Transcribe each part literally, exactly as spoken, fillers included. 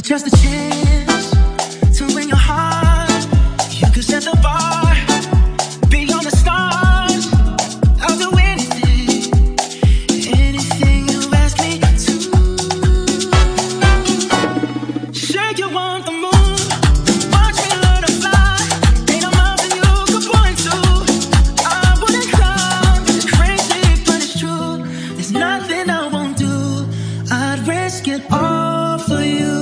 Just a chance to win your heart. You could set the bar beyond the stars. I'll do anything, anything you ask me to. Say you want the moon, watch me learn to fly. Ain't a mountain you could point to I wouldn't climb. It's crazy, but it's true. There's nothing I won't do. I'd risk it all for you.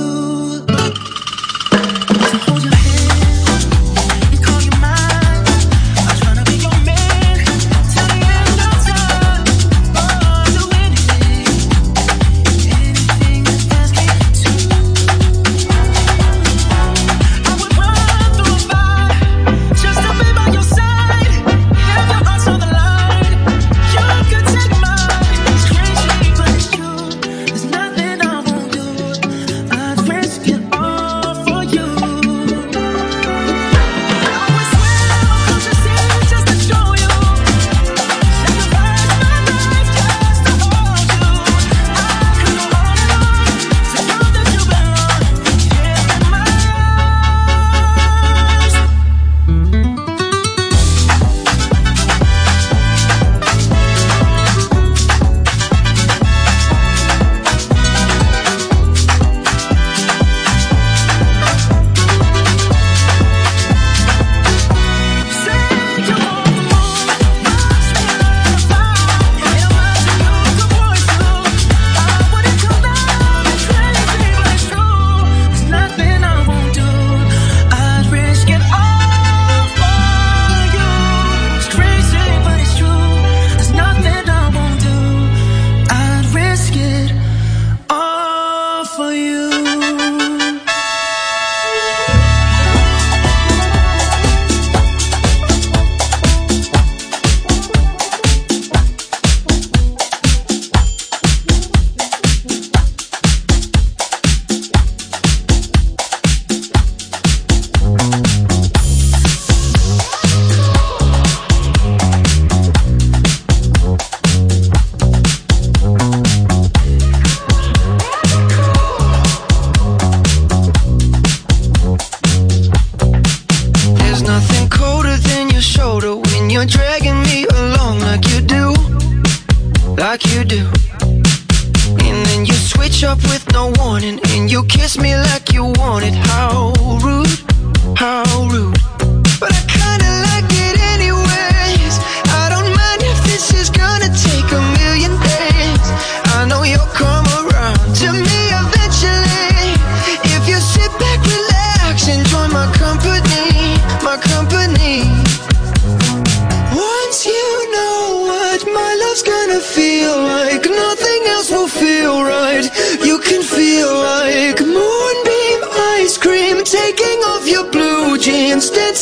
Like you do. And then you switch up with no warning, and you kiss me like you want it. How rude, how rude. But I kinda like it anyways. I don't mind if this is gonna take a million days. I know you'll come around to me eventually. If you sit back, relax, and join my company, my company. Once you know what my love's gonna feel like, nothing else will feel right. You can feel like moonbeam ice cream, taking off your blue jeans, dancing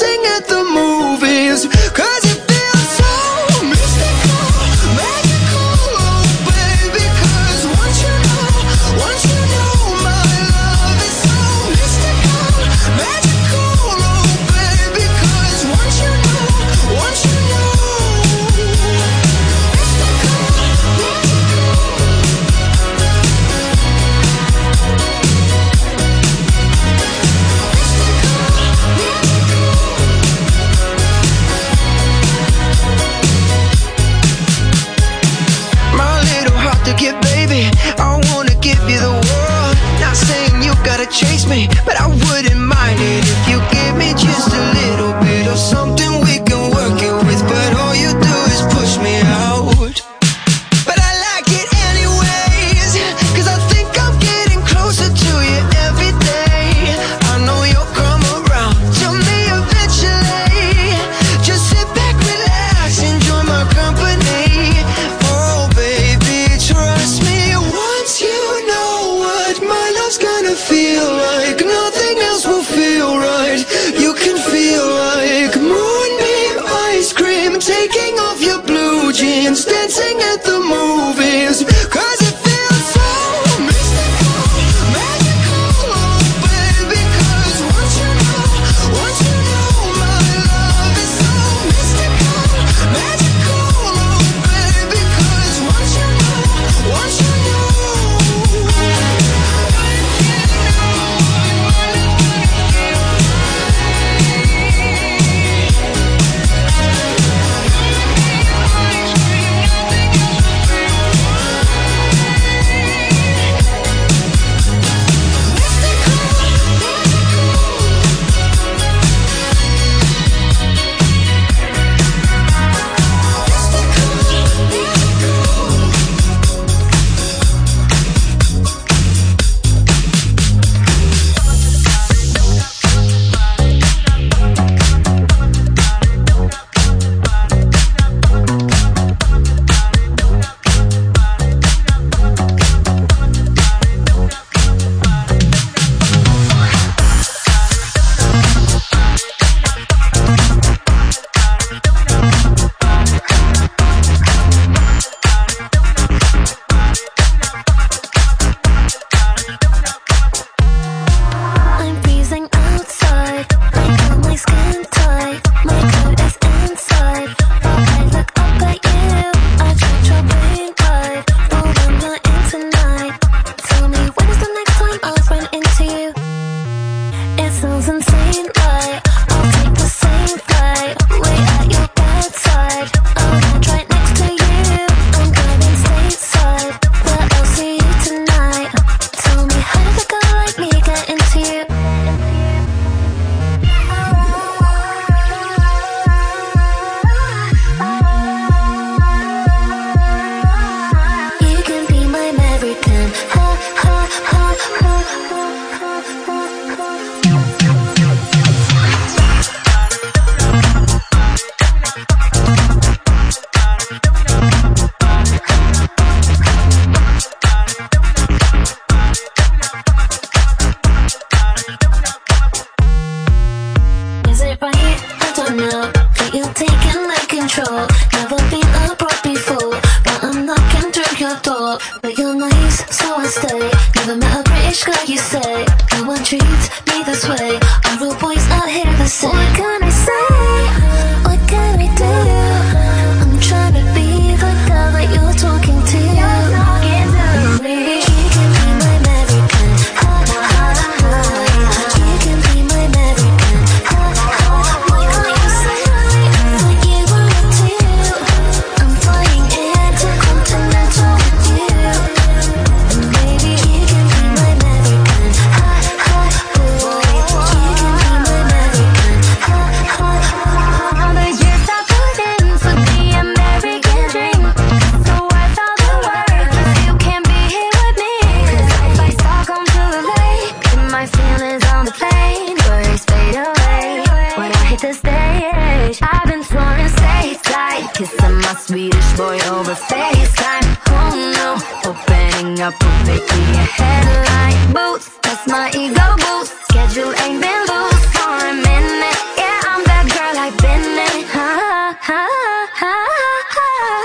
control. Never been abroad before, but I'm knocking through your door. But you're nice, so I stay. Never met a British guy, you say. No one treats me this way. Are all boys out here the same? What can I say? What can I do? I'm trying to be the girl that you're talking to. You're talking to me. You can be my American. Ha ha ha. You can be my American. Ha ha. Why can't you say like you wanted to? I'm flying intercontinental with you. And baby, you can be my American. Ha ha. You can be my American. Ha ha. All the years I put in for the American dream, so worth all the work, 'cause you can be here with me. 'Cause if I Stockholm to the lake, keep my feelings on the plane, worries fade away when I hit the stage. I've been touring stateside, kissing my Swedish boy over FaceTime. Oh no, opening up will make me a headline. Boots, that's my ego boost. Schedule ain't been loose for a minute. Yeah, I'm that girl I've been in. Ha ha ha ha.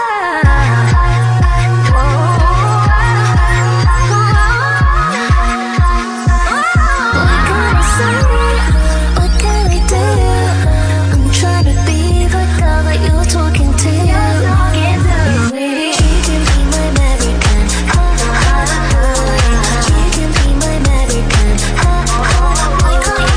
What can I say? What can I do? I'm trying to be the girl that you're talking to. You're talking to me. You can be my American. Ha ha ha. You can be my American. Ha ha. Why can't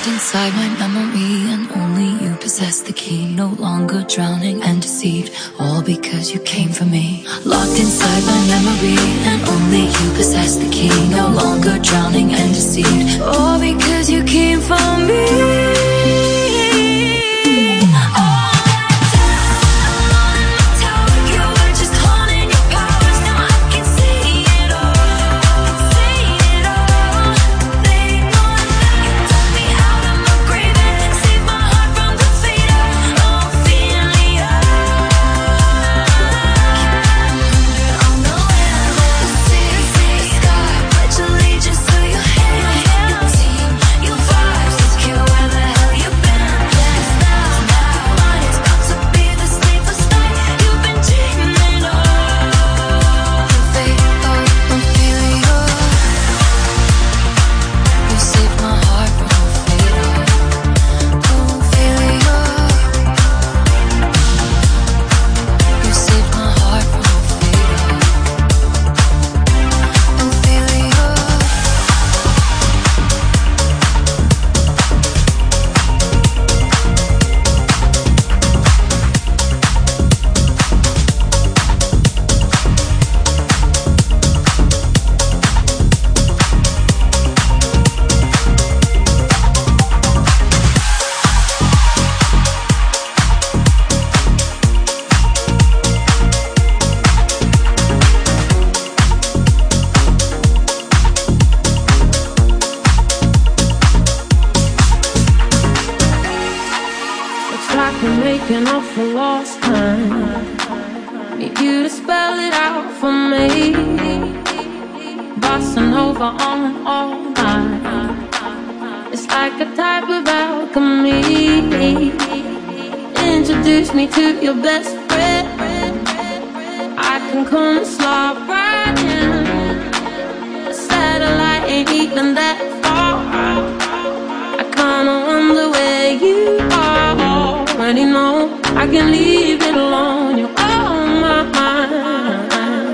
inside my memory, and only you possess the key. No longer drowning and deceived, all because you came for me. Locked inside my memory, and only you possess the key. No longer drowning and deceived, all because you came for me. Introduce me to your best friend. I can come and slide right in. The satellite ain't even that far. I kinda wonder where you are. Already know I can leave it alone. You're on my mind.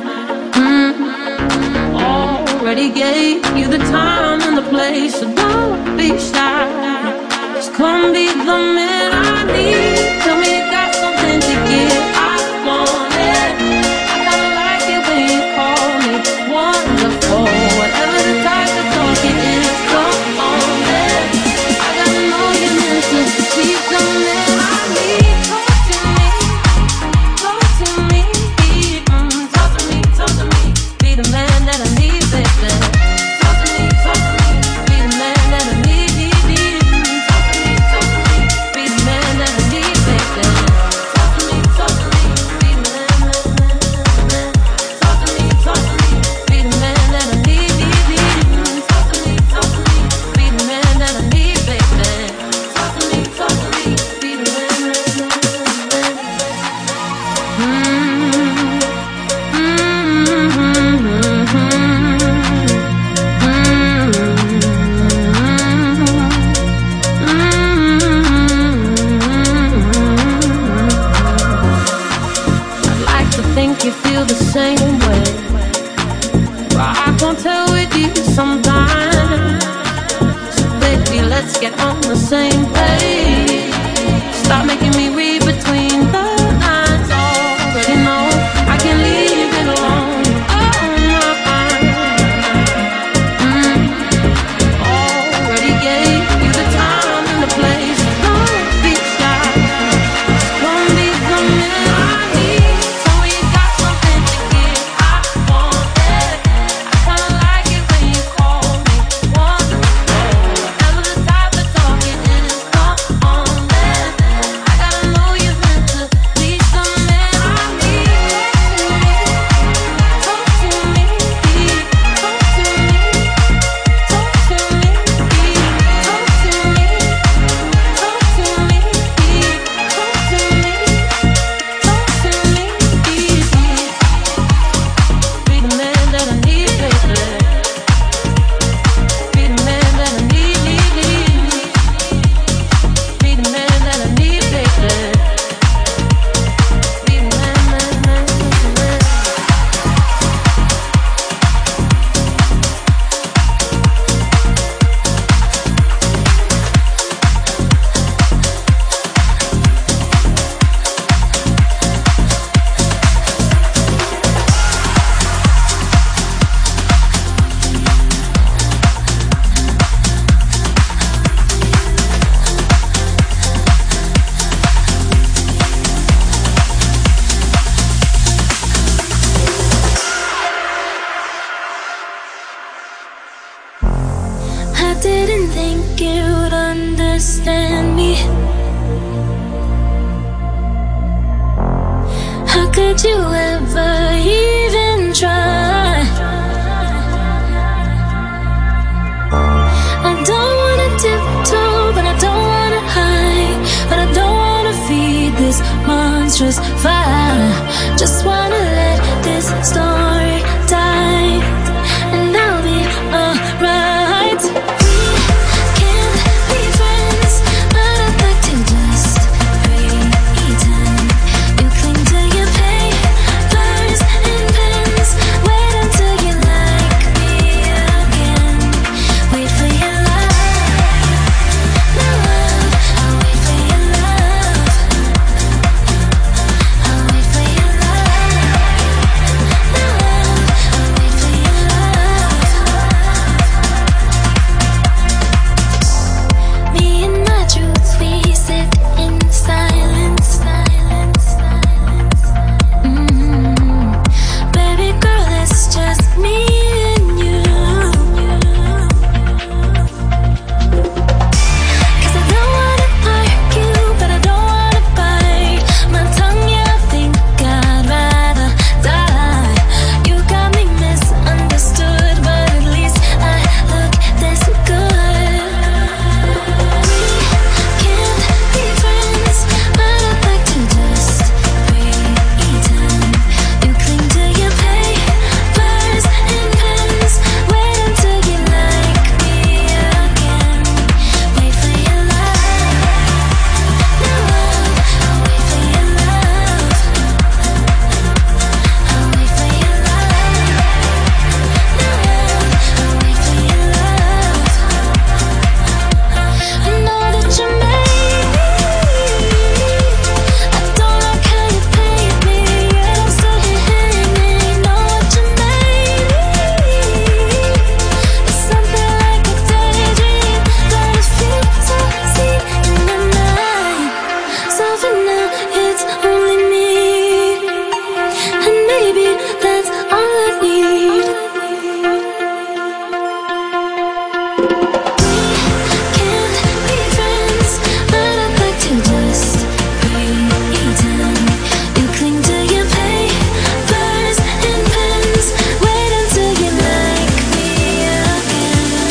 Mm-hmm. Already gave you the time and the place, so don't be shy. Just come be the man I need. Tell me you got something to give. I want it. I kinda like it when you call me wonderful. Whatever the type of talk it is, come on, man. I gotta know you're meant to be the man I need. Talk to me, talk to me, mm, talk to me, talk to me. Be the man that I need, baby. Talk to me, talk to me. Be the man that I need. I gotta know you. think you'd understand me? How could you ever even try? I don't wanna tiptoe, but I don't wanna hide, but I don't wanna feed this monstrous fire. Just wanna let this story die, and I'll be alright. We can't be friends, but I'd like to just pretend. You cling to your papers and pens. Wait until you like me again. Wait for your love, no love. I'll wait for your love. I'll wait for your love, no love. I'll wait for your love. Me and my truths, we sit in silence. Silence, silence. Mm-hmm. Baby girl, it's just me and you. 'Cause I don't wanna argue, but I don't wanna bite my tongue. Yeah, I think I'd rather die. You got me misunderstood, but at least I look this good. We can't be friends, but I'd like to just pretend. You cling to your papers and pens. Wait until you like me again. Wait for your love, no love. I'll wait for your love. I'll wait for your love, no love. I'll wait for your love. I know that you made me. I don't like how you paid me, yet I'm still here hanging. Know what you made me. It's something like a daydream, got a few to see in the night. So for now, it's only me, and maybe that's all I need. Can't be friends, but I'd like to just pretend. You cling to your papers and pens. Wait until you like me again,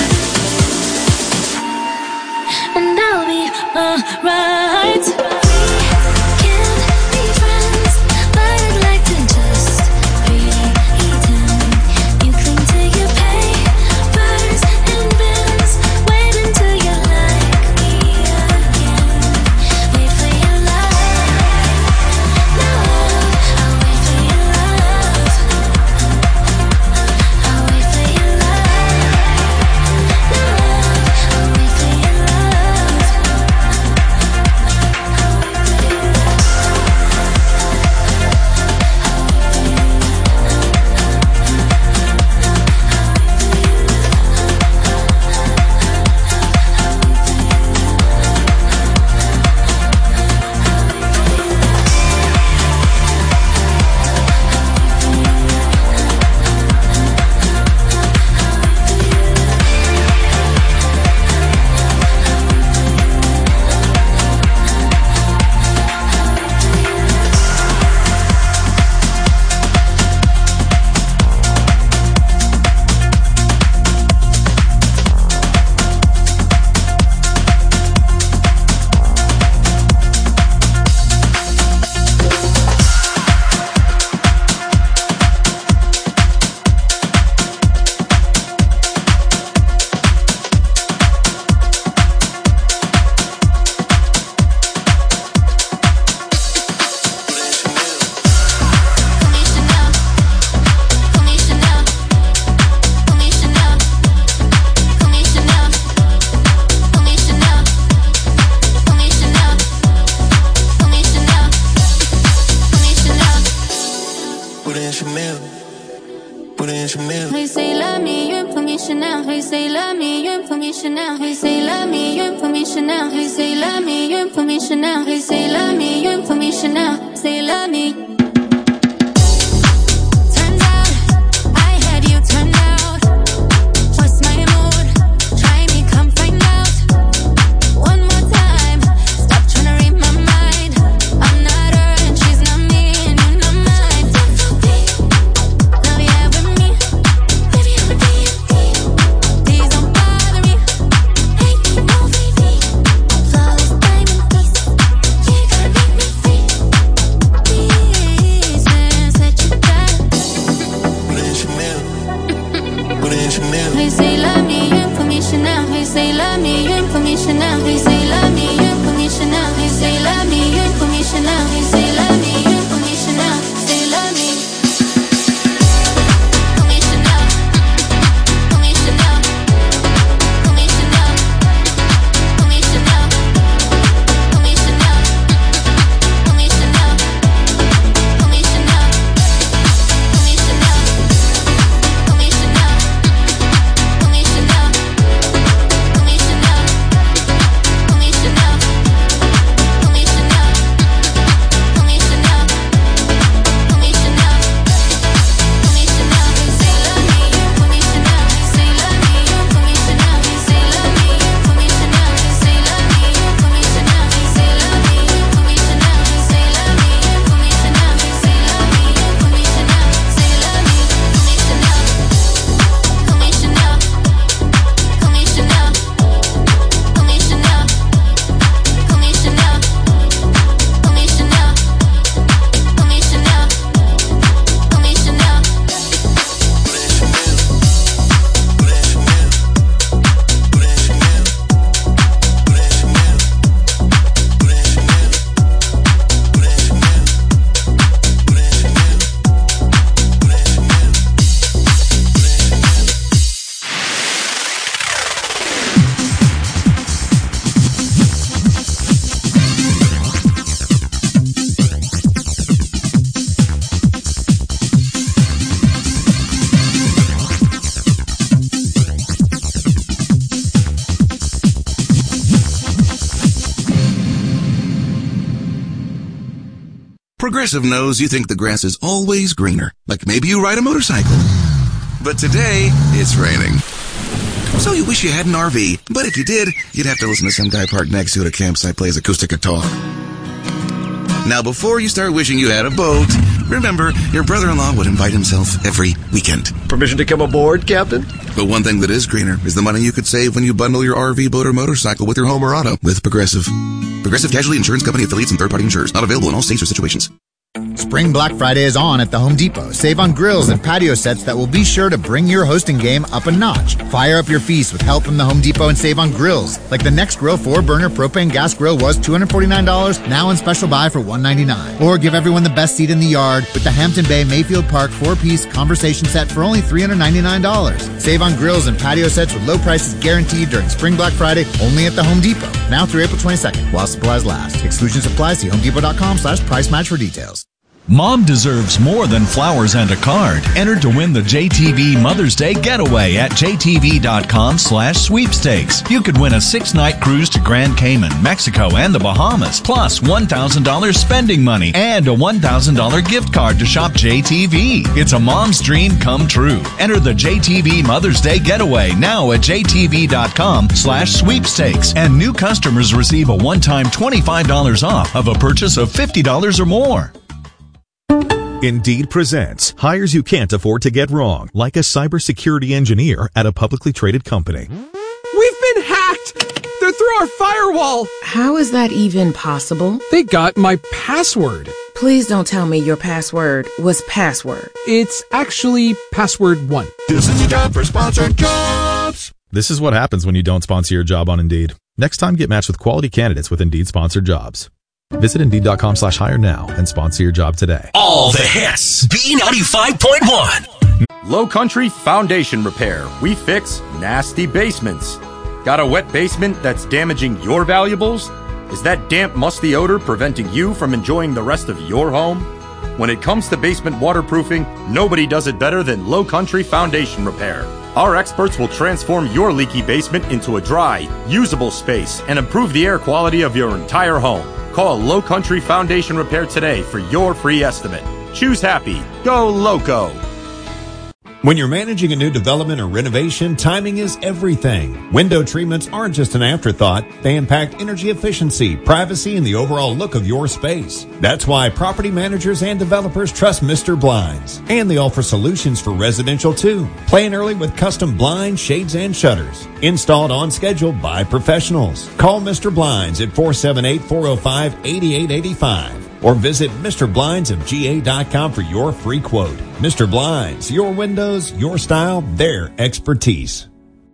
and I'll be alright. We can't be friends, but I'd like to just pretend. You cling to your papers and pens. Wait until you like me again. Wait for your love, no love. I'll wait for your love. I'll wait for your love, no love. I'll wait for your love. Chanel. He say love me, you for me Chanel. He say love me, you for me Chanel. He say love me, you for me Chanel. Say love me. Turns out I had you turned out. What's my mood? Try me, come find out. Progressive knows you think the grass is always greener, like maybe you ride a motorcycle. But today, it's raining. So you wish you had an R V, but if you did, you'd have to listen to some guy parked next to you at a campsite play his acoustic guitar. Now, before you start wishing you had a boat, remember, your brother-in-law would invite himself every weekend. Permission to come aboard, Captain? But one thing that is greener is the money you could save when you bundle your R V, boat, or motorcycle with your home or auto with Progressive. Progressive Casualty Insurance Company affiliates and third-party insurers. Not available in all states or situations. Spring Black Friday is on at the Home Depot. Save on grills and patio sets that will be sure to bring your hosting game up a notch. Fire up your feast with help from the Home Depot and save on grills. Like the Next Grill four burner propane gas grill was two hundred forty-nine dollars, now in special buy for one hundred ninety-nine dollars. Or give everyone the best seat in the yard with the Hampton Bay Mayfield Park four-piece conversation set for only three hundred ninety-nine dollars. Save on grills and patio sets with low prices guaranteed during Spring Black Friday only at the Home Depot. Now through April twenty-second, while supplies last. Exclusions apply. See homedepot.com slash price match for details. Mom deserves more than flowers and a card. Enter to win the J T V Mother's Day Getaway at jtv.com slash sweepstakes. You could win a six-night cruise to Grand Cayman, Mexico, and the Bahamas, plus one thousand dollars spending money and a one thousand dollars gift card to shop J T V. It's a mom's dream come true. Enter the J T V Mother's Day Getaway now at jtv.com slash sweepstakes. And new customers receive a one-time twenty-five dollars off of a purchase of fifty dollars or more. Indeed presents hires you can't afford to get wrong, like a cybersecurity engineer at a publicly traded company. We've been hacked! They're through our firewall! How is that even possible? They got my password. Please don't tell me your password was password. It's actually password one. This is a job for sponsored jobs. This is what happens when you don't sponsor your job on Indeed. Next time, get matched with quality candidates with Indeed sponsored jobs. Visit Indeed.com slash hire now and sponsor your job today. All the hits. B ninety-five point one. Low Country Foundation Repair. We fix nasty basements. Got a wet basement that's damaging your valuables? Is that damp, musty odor preventing you from enjoying the rest of your home? When it comes to basement waterproofing, nobody does it better than Low Country Foundation Repair. Our experts will transform your leaky basement into a dry, usable space and improve the air quality of your entire home. Call Low Country Foundation Repair today for your free estimate. Choose happy. Go Loco. When you're managing a new development or renovation, timing is everything. Window treatments aren't just an afterthought. They impact energy efficiency, privacy, and the overall look of your space. That's why property managers and developers trust Mister Blinds. And they offer solutions for residential too. Plan early with custom blinds, shades, and shutters. Installed on schedule by professionals. Call Mister Blinds at four seven eight, four oh five, eight eight eight five. Or visit Mister Blinds of G A dot com for your free quote. Mister Blinds, your windows, your style, their expertise.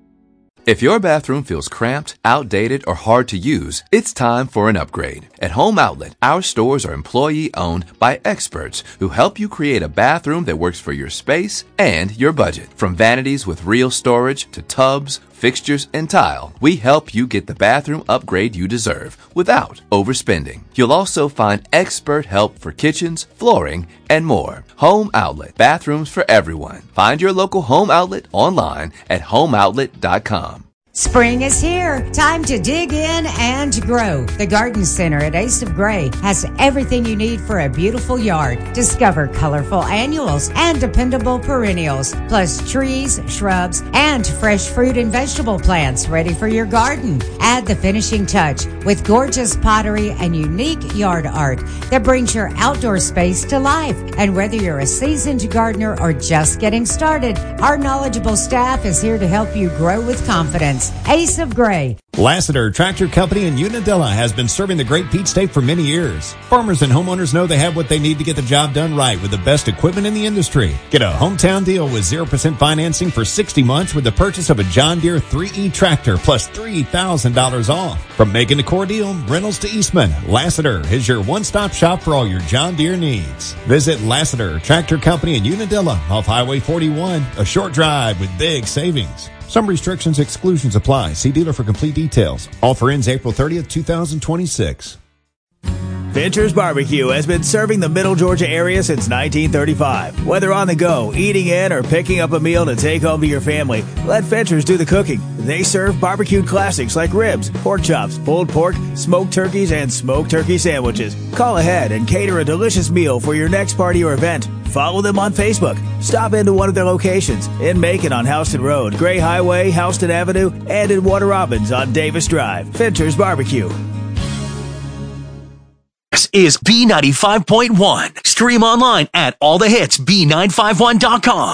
If your bathroom feels cramped, outdated, or hard to use, it's time for an upgrade. At Home Outlet, our stores are employee-owned by experts who help you create a bathroom that works for your space and your budget. From vanities with real storage to tubs, fixtures, and tile, we help you get the bathroom upgrade you deserve without overspending. You'll also find expert help for kitchens, flooring, and more. Home Outlet, bathrooms for everyone. Find your local Home Outlet online at home outlet dot com. Spring is here. Time to dig in and grow. The Garden Center at Ace of Gray has everything you need for a beautiful yard. Discover colorful annuals and dependable perennials, plus trees, shrubs, and fresh fruit and vegetable plants ready for your garden. Add the finishing touch with gorgeous pottery and unique yard art that brings your outdoor space to life. And whether you're a seasoned gardener or just getting started, our knowledgeable staff is here to help you grow with confidence. Ace of Gray. Lassiter Tractor Company in Unadilla has been serving the Great Peach State for many years. Farmers and homeowners know they have what they need to get the job done right with the best equipment in the industry. Get a hometown deal with zero percent financing for sixty months with the purchase of a John Deere three E tractor plus three thousand dollars off. From Macon to Cordele, Reynolds to Eastman, Lassiter is your one-stop shop for all your John Deere needs. Visit Lassiter Tractor Company in Unadilla off Highway forty-one, a short drive with big savings. Some restrictions, exclusions apply. See dealer for complete details. Offer ends April thirtieth, twenty twenty-six. Fincher's Barbecue has been serving the Middle Georgia area since nineteen thirty-five. Whether on the go, eating in, or picking up a meal to take home to your family, let Fincher's do the cooking. They serve barbecued classics like ribs, pork chops, pulled pork, smoked turkeys, and smoked turkey sandwiches. Call ahead and cater a delicious meal for your next party or event. Follow them on Facebook. Stop into one of their locations in Macon on Houston Road, Gray Highway, Houston Avenue, and in Warner Robins on Davis Drive. Fincher's Barbecue. This is B ninety-five point one. Stream online at all the hits B nine five one dot com.